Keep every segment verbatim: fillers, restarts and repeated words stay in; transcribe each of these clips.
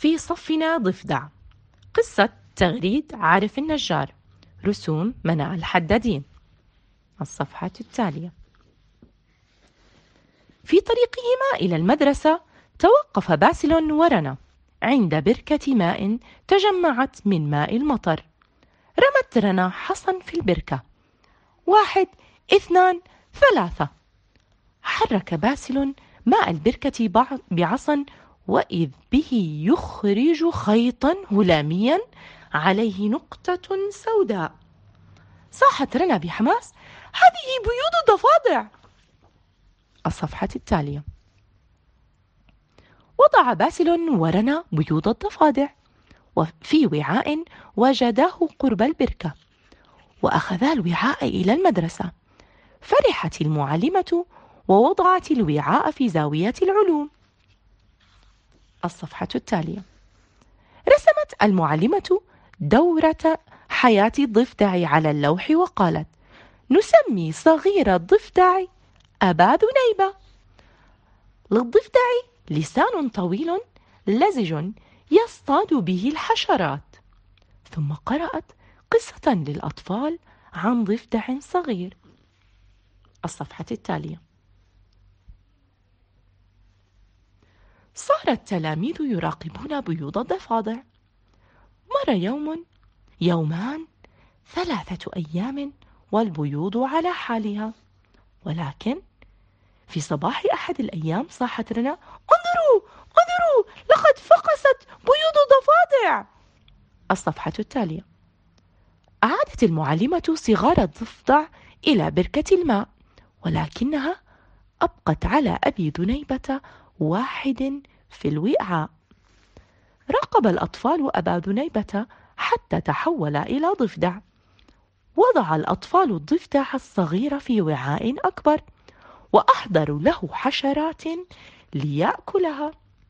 في صفنا ضفدع. قصة تغريد عارف النجار. رسوم منى الحدادين. الصفحة التالية. في طريقهما إلى المدرسة توقف باسل ورنا عند بركة ماء تجمعت من ماء المطر. رمت رنا حصا في البركة. واحد، اثنان، ثلاثة. حرك باسل ماء البركة بعصا، وإذ به يخرج خيطا هلاميا عليه نقطة سوداء. صاحت رنا بحماس: هذه بيوض الضفادع. الصفحة التالية. وضع باسل ورنا بيوض الضفادع وفي وعاء وجداه قرب البركة، وأخذا الوعاء إلى المدرسة. فرحت المعلمة ووضعت الوعاء في زاوية العلوم. الصفحة التالية. رسمت المعلمة دورة حياة الضفدع على اللوح وقالت: نسمي صغير الضفدع أبا ذنيبة. للضفدع لسان طويل لزج يصطاد به الحشرات. ثم قرأت قصة للأطفال عن ضفدع صغير. الصفحة التالية. صار التلاميذ يراقبون بيوض الضفادع. مر يوم، يومان، ثلاثة أيام، والبيوض على حالها. ولكن في صباح أحد الأيام صاحت رنا: انظروا انظروا، لقد فقست بيوض الضفادع. الصفحة التالية. أعادت المعلمة صغار الضفدع إلى بركة الماء، ولكنها أبقت على أبي ذنيبة واحد في الوعاء. راقب الأطفال أبا ذنيبة حتى تحول إلى ضفدع. وضع الأطفال الضفدع الصغير في وعاء أكبر، وأحضروا له حشرات ليأكلها.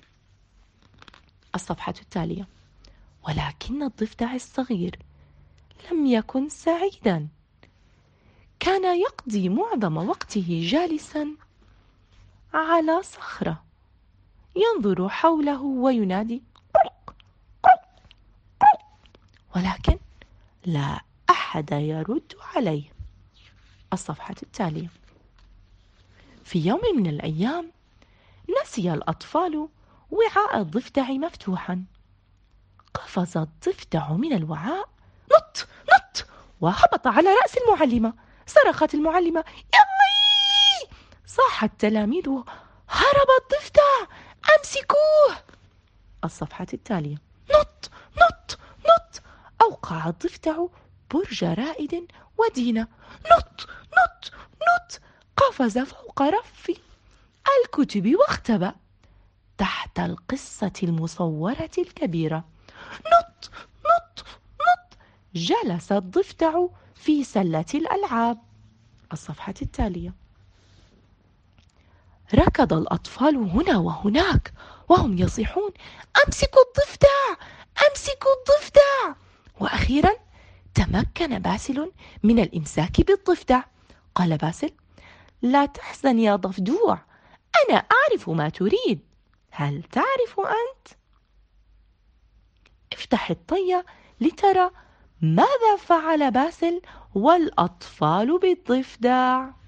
الصفحة التالية. ولكن الضفدع الصغير لم يكن سعيدا. كان يقضي معظم وقته جالسا على صخرة ينظر حوله وينادي: قرق قرق قرق، ولكن لا أحد يرد عليه. الصفحة التالية. في يوم من الأيام نسي الأطفال وعاء الضفدع مفتوحا. قفز الضفدع من الوعاء، نط نط، وهبط على رأس المعلمة. صرخت المعلمة: يمي! صاح التلاميذ: هرب الضفدع، أمسكوه. الصفحة التالية. نط نط نط. أوقع الضفدع برج رائد ودينا. نط نط نط. قفز فوق رف الكتب واختبأ تحت القصة المصورة الكبيرة. نط نط نط. جلس الضفدع في سلة الألعاب. الصفحة التالية. ركض الأطفال هنا وهناك وهم يصيحون: أمسكوا الضفدع، أمسكوا الضفدع. وأخيرا تمكن باسل من الإمساك بالضفدع. قال باسل: لا تحزن يا ضفدوع، أنا أعرف ما تريد. هل تعرف أنت؟ افتح الطية لترى ماذا فعل باسل والأطفال بالضفدع.